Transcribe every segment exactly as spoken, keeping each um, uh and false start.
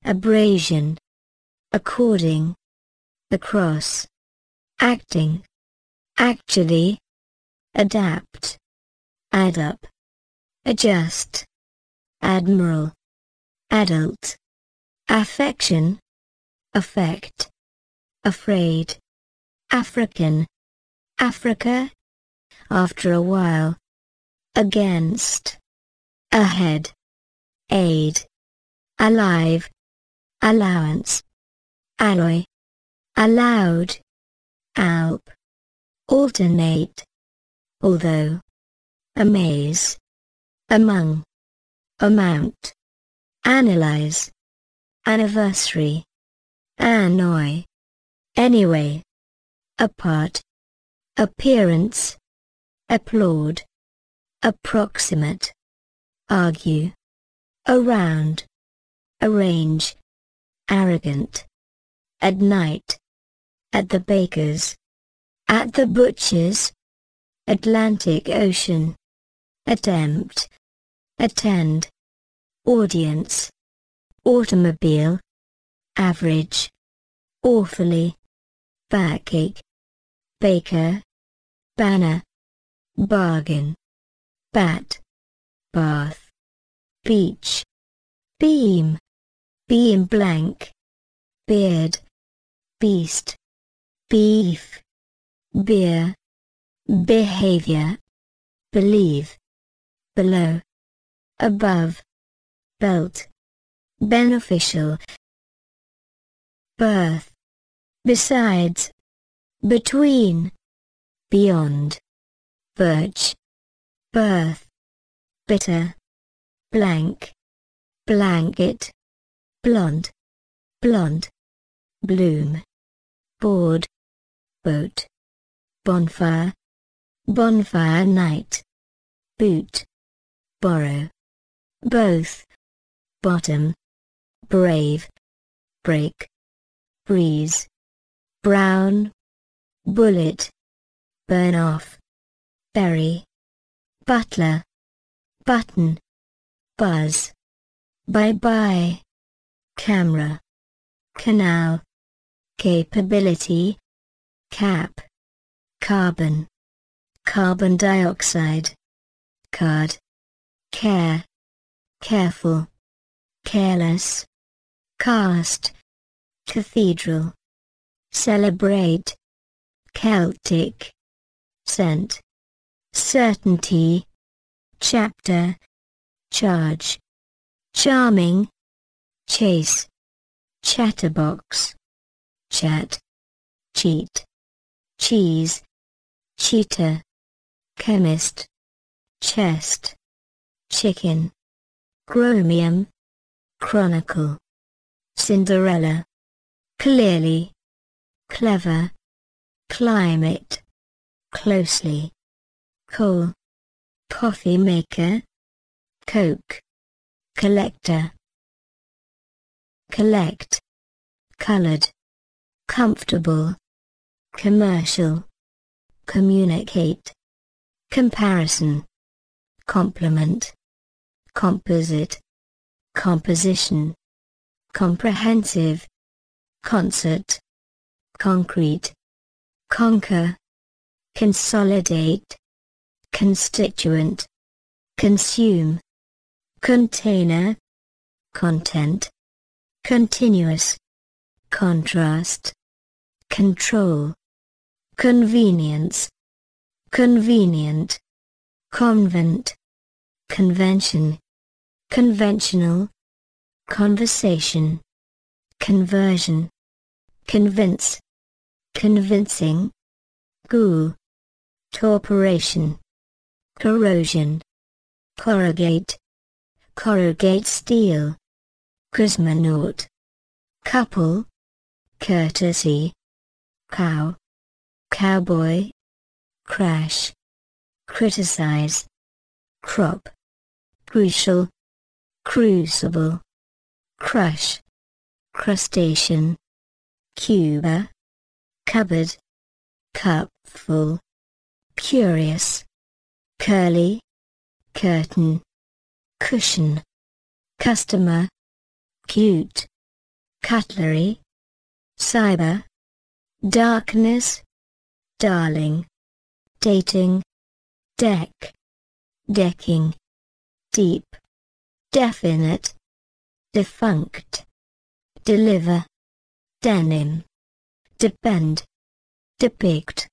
abrasion, according, across, acting, actually, adapt, add up, adjust, admiral, adult, affection, affect, afraid, African, Africa, after a while, against, ahead, aid, alive, allowance, alloy, allowed, alp, alternate, although, amaze, among, amount, analyze, anniversary, annoy, anyway, apart, appearance, applaud, approximate, argue, around, arrange, arrogant, at night, at the baker's, at the butcher's, Atlantic Ocean, attempt, attend, audience, automobile, average, awfully, backache, baker, banner, bargain, bat, bath, beach, beam, beam blank, beard, beast, beef, beer, behavior, believe, below, above, belt, beneficial, birth, besides, between, beyond, birch, birth, bitter, blank, blanket, blonde, blonde, bloom, board, boat, bonfire, bonfire night, boot, borrow, both, bottom, brave, break, breeze, brown, bullet, burn off, berry, butler, button, buzz, bye-bye, camera, canal, capability, cap, carbon, carbon dioxide, card, care, careful, careless, cast, cathedral, celebrate, Celtic, scent, certainty, chapter, charge, charming, chase, chatterbox, chat, cheat, cheese, cheetah, chemist, chest, chicken, chromium, chronicle, Cinderella, clearly, clever, climate, closely, coal, coffee maker, coke, collector, collect, colored, comfortable, commercial, communicate, comparison, complement, composite, composition, comprehensive, concert, concrete, conquer, consolidate, constituent, consume, container, content, continuous, contrast, control, convenience, convenient, convent, convention, conventional, conversation, conversion, convince, convincing, ghoul, torporation, corrosion, corrugate, corrugate steel, cosmonaut, couple, courtesy, cow, cowboy, crash, criticize, crop, crucial, crucible, crush, crustacean, Cuba, cupboard, cupful, curious, curly, curtain, cushion, customer, cute, cutlery, cyber, darkness, darling, dating, deck, decking, deep, definite, defunct, deliver, denim, depend, depict,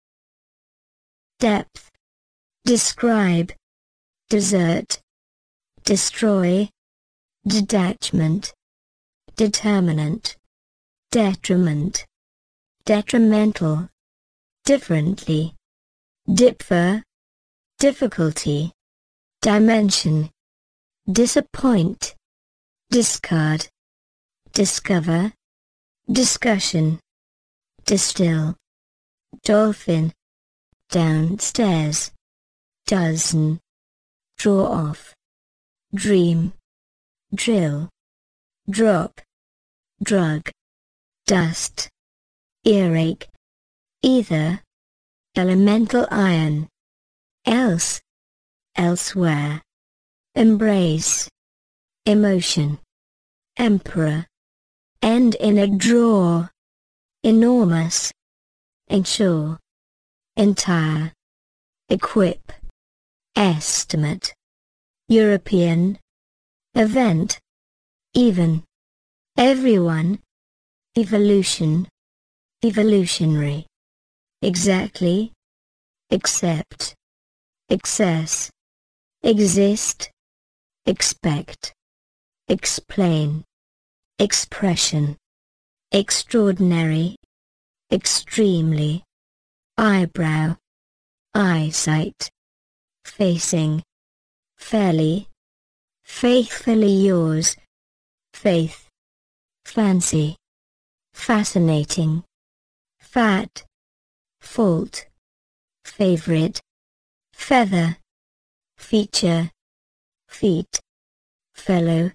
depth, describe, desert, destroy, detachment, determinant, detriment, detrimental, differently, differ, difficulty, dimension, disappoint, discard, discover, discussion, distill, dolphin, downstairs, dozen, draw off, dream, drill, drop, drug, dust, earache, either, elemental iron, else, elsewhere, embrace, emotion, emperor, end in a drawer, enormous, ensure, entire, equip, estimate, European, event, even, everyone, evolution, evolutionary, exactly, accept, excess, exist, expect, explain, expression, extraordinary, extremely, eyebrow, eyesight, facing, fairly, faithfully yours, faith, fancy, fascinating, fat, fault, favorite, feather, feature, feet, fellow,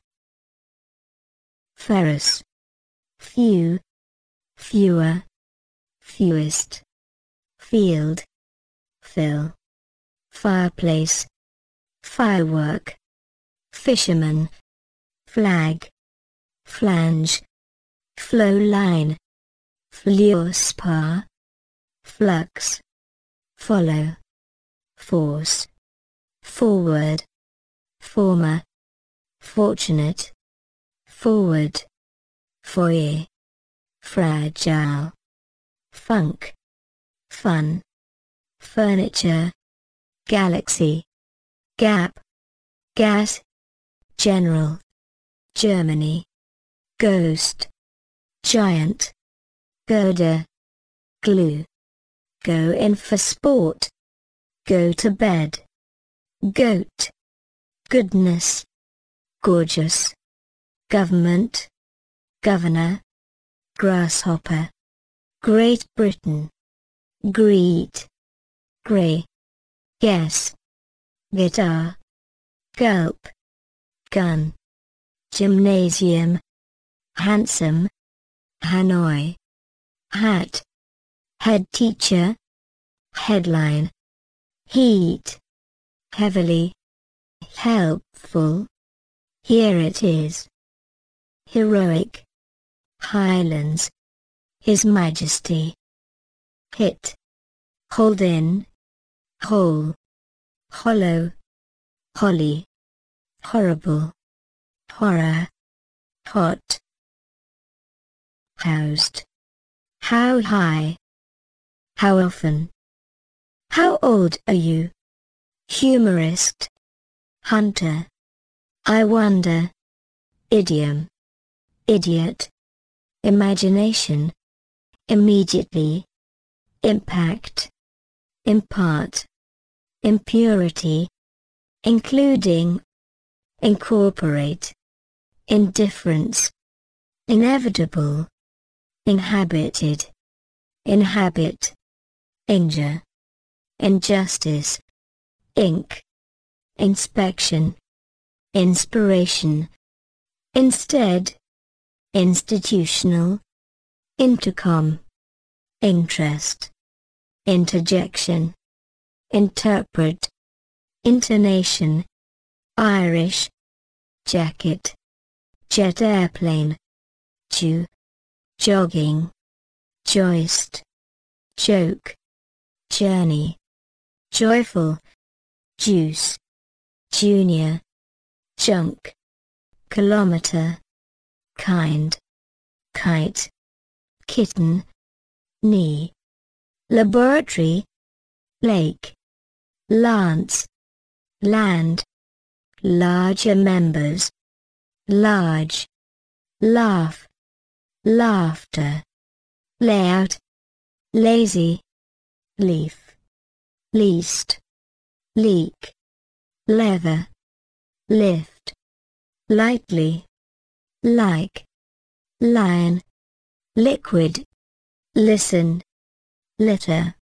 ferrous, few, fewer, fewest, field, fill, fireplace, firework, fisherman, flag, flange, flow line, fluorspar, flux, follow, force, forward, former, fortunate, forward, foyer, fragile, funk, fun, furniture, galaxy, gap, gas, general, Germany, ghost, giant, girder, glue, go in for sport, go to bed, goat, goodness, gorgeous, government, governor, grasshopper, Great Britain, greet, grey, guess, guitar, gulp, gun, gymnasium, handsome, Hanoi, hat, head teacher, headline, heat, heavily, helpful, here it is, heroic, Highlands, His Majesty, hit, hold in, whole, hollow, holly, horrible, horror, hot, housed, how high, how often, how old are you, humorist, hunter, I wonder, idiom, idiot, imagination, immediately, impact, impart, impurity, including, incorporate, indifference, inevitable, inhabited, inhabit, injure, injustice, ink, inspection, inspiration, instead, institutional, intercom, interest, interjection, interpret, intonation, Irish, jacket, jet airplane, Jew, jogging, joist, joke, journey, joyful, juice, junior, junk, kilometer, kind, kite, kitten, knee, laboratory, lake, lance, land, larger members, large, laugh, laughter, layout, lazy, leaf, least, leak, leather, lift, lightly, like, lion, liquid, listen, litter,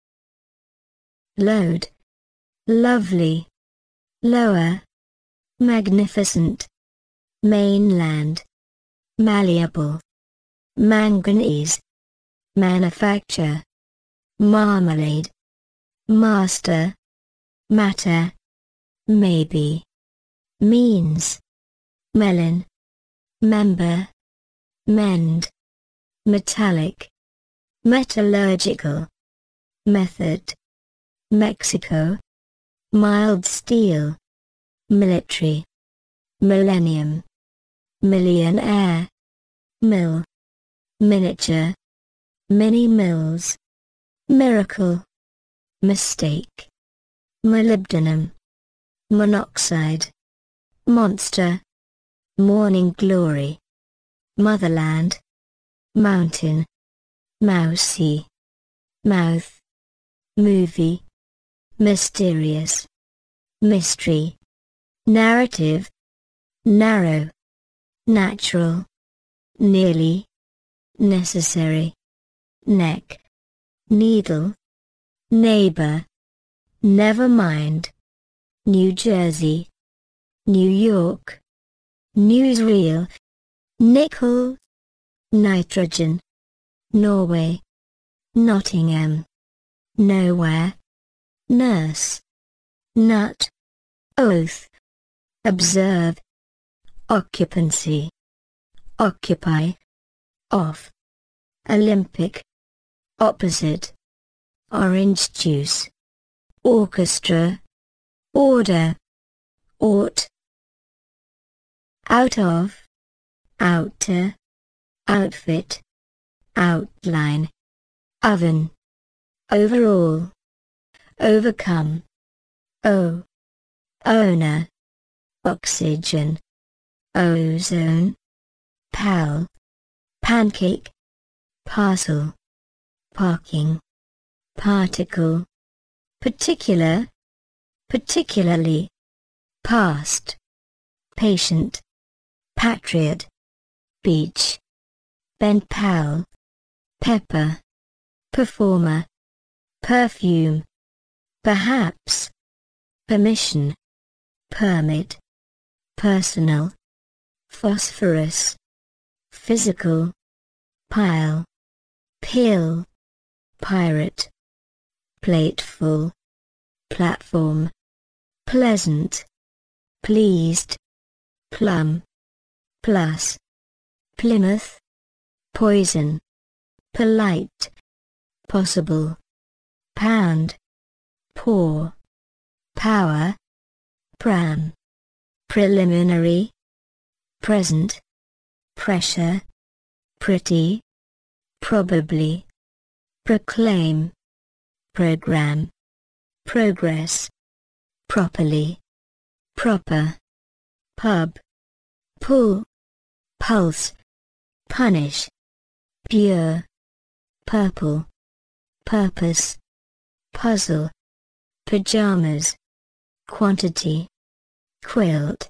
load, lovely, lower, magnificent, mainland, malleable, manganese, manufacture, marmalade, master, matter, maybe, means, melon, member, mend, metallic, metallurgical, method, Mexico, mild steel, military, millennium, millionaire, mill, miniature, mini mills, miracle, mistake, molybdenum, monoxide, monster, morning glory, motherland, mountain, mousy, mouth, movie, mysterious, mystery, narrative, narrow, natural, nearly, necessary, neck, needle, neighbor, never mind, New Jersey, New York, newsreel, nickel, nitrogen, Norway, Nottingham, nowhere, nurse, nut, oath, observe, occupancy, occupy, off, Olympic, opposite, orange juice, orchestra, order, ought, out of, outer, outfit, outline, oven, overall, overcome, o, owner, oxygen, ozone, pal, pancake, parcel, parking, particle, particular, particularly, past, patient, patriot, beach, pen pal, pepper, performer, perfume, perhaps, permission, permit, personal, phosphorus, physical, pile, pill, pirate, plateful, platform, pleasant, pleased, plum, plus, Plymouth, poison, polite, possible, pound, pour, power, pram, preliminary, present, pressure, pretty, probably, proclaim, program, progress, properly, proper, pub, pull, pulse, punish, pure, purple, purpose, puzzle, pajamas, quantity, quilt,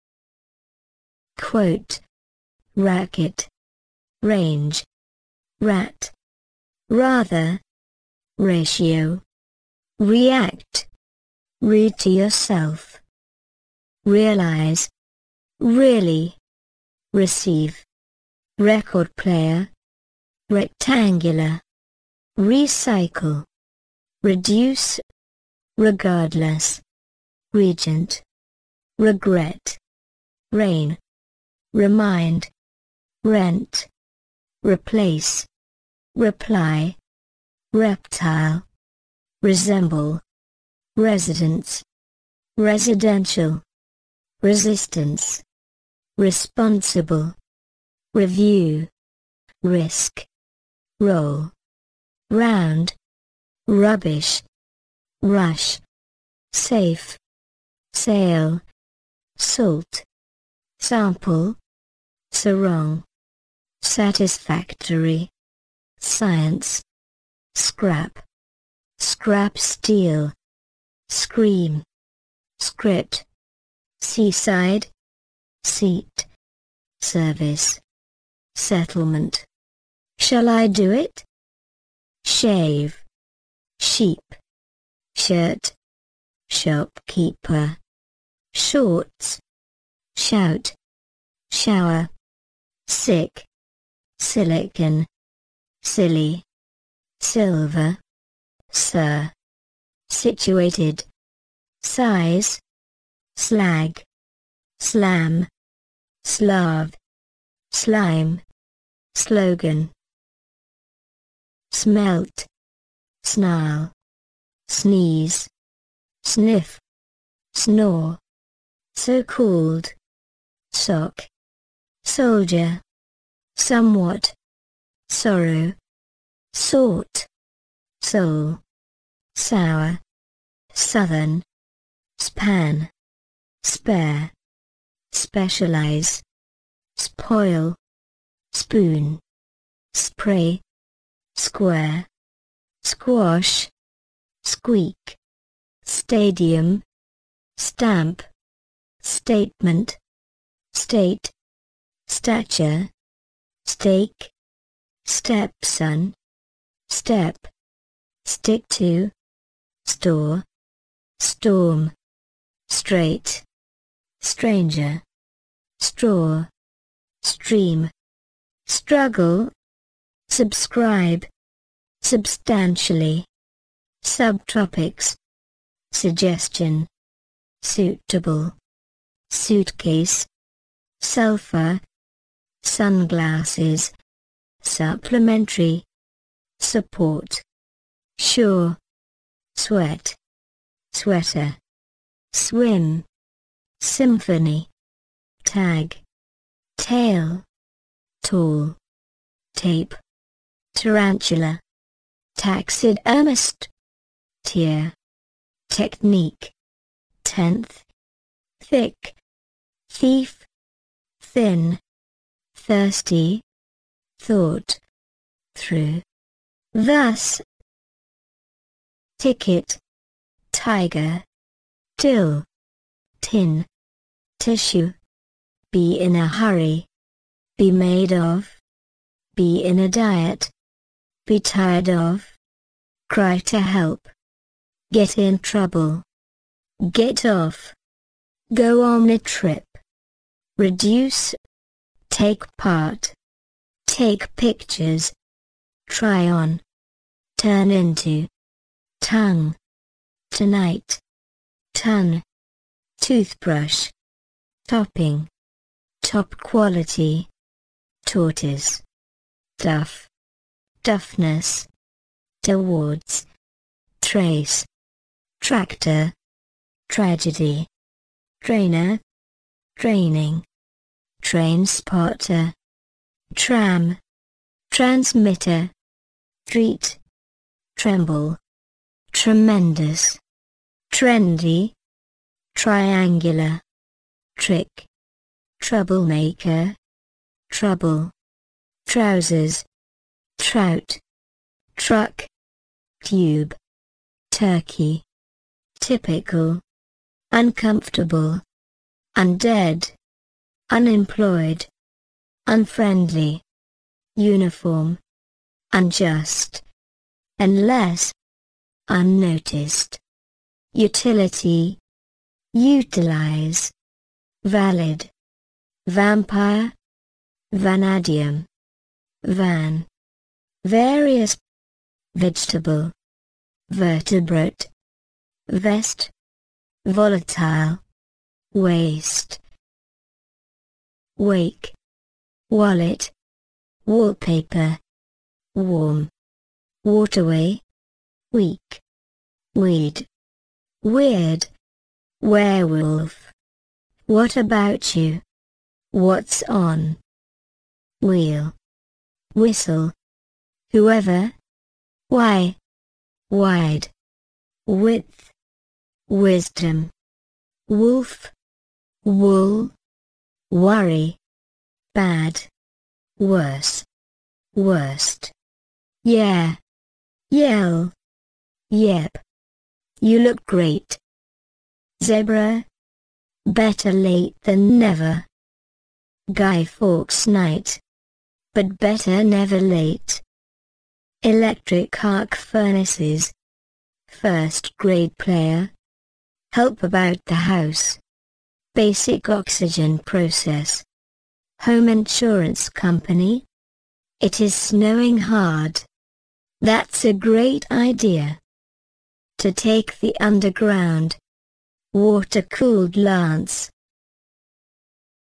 quote, racket, range, rat, rather, ratio, react, read to yourself, realize, really, receive, record player, rectangular, recycle, reduce, regardless, regent, regret, rain, remind, rent, replace, reply, reptile, resemble, residence, residential, resistance, responsible, review, risk, roll, round, rubbish, rush, safe, sail, salt, sample, sarong, satisfactory, science, scrap, scrap steel, scream, script, seaside, seat, service, settlement. Shall I do it? Shave, sheep, shirt, shopkeeper, shorts, shout, shower, sick, silicon, silly, silver, sir, situated, size, slag, slam, Slav, slime, slogan, smelt, snarl, sneeze, sniff, snore, so-called, sock, soldier, somewhat, sorrow, sort, soul, sour, southern, span, spare, specialize, spoil, spoon, spray, square, squash, squeak, stadium, stamp, statement, state, stature, stake, stepson, step, stick to, store, storm, straight, stranger, straw, stream, struggle, subscribe, substantially, subtropics, suggestion, suitable, suitcase, sulfur, sunglasses, supplementary, support, sure, sweat, sweater, swim, symphony, tag, tail, tall, tape, tarantula, taxidermist, tier, technique, tenth, thick, thief, thin, thirsty, thought, through, thus, ticket, tiger, till, tin, tissue, be in a hurry, be made of, be in a diet, be tired of, cry to help, get in trouble, get off, go on a trip, reduce, take part, take pictures, try on, turn into, tongue, tonight, ton, toothbrush, topping, top quality, tortoise, duff, duffness, towards, trace, tractor, tragedy, trainer, training, train spotter, tram, transmitter, treat, tremble, tremendous, trendy, triangular, trick, troublemaker, trouble, trousers, trout, truck, tube, turkey, typical, uncomfortable, undead, unemployed, unfriendly, uniform, unjust, unless, unnoticed, utility, utilize, valid, vampire, vanadium, van, various, vegetable, vertebrate, vest, volatile, waste, wake, wallet, wallpaper, warm, waterway, weak, weed, weird, werewolf. What about you? What's on? Wheel, whistle, whoever, why, wide, width, wisdom, wolf, wool, worry, bad, worse, worst, yeah, yell, yep, you look great. Zebra, better late than never. Guy Fawkes night, but better never late. Electric arc furnaces, first grade player, help about the house, basic oxygen process, home insurance company. It is snowing hard. That's a great idea. To take the underground, water-cooled lance,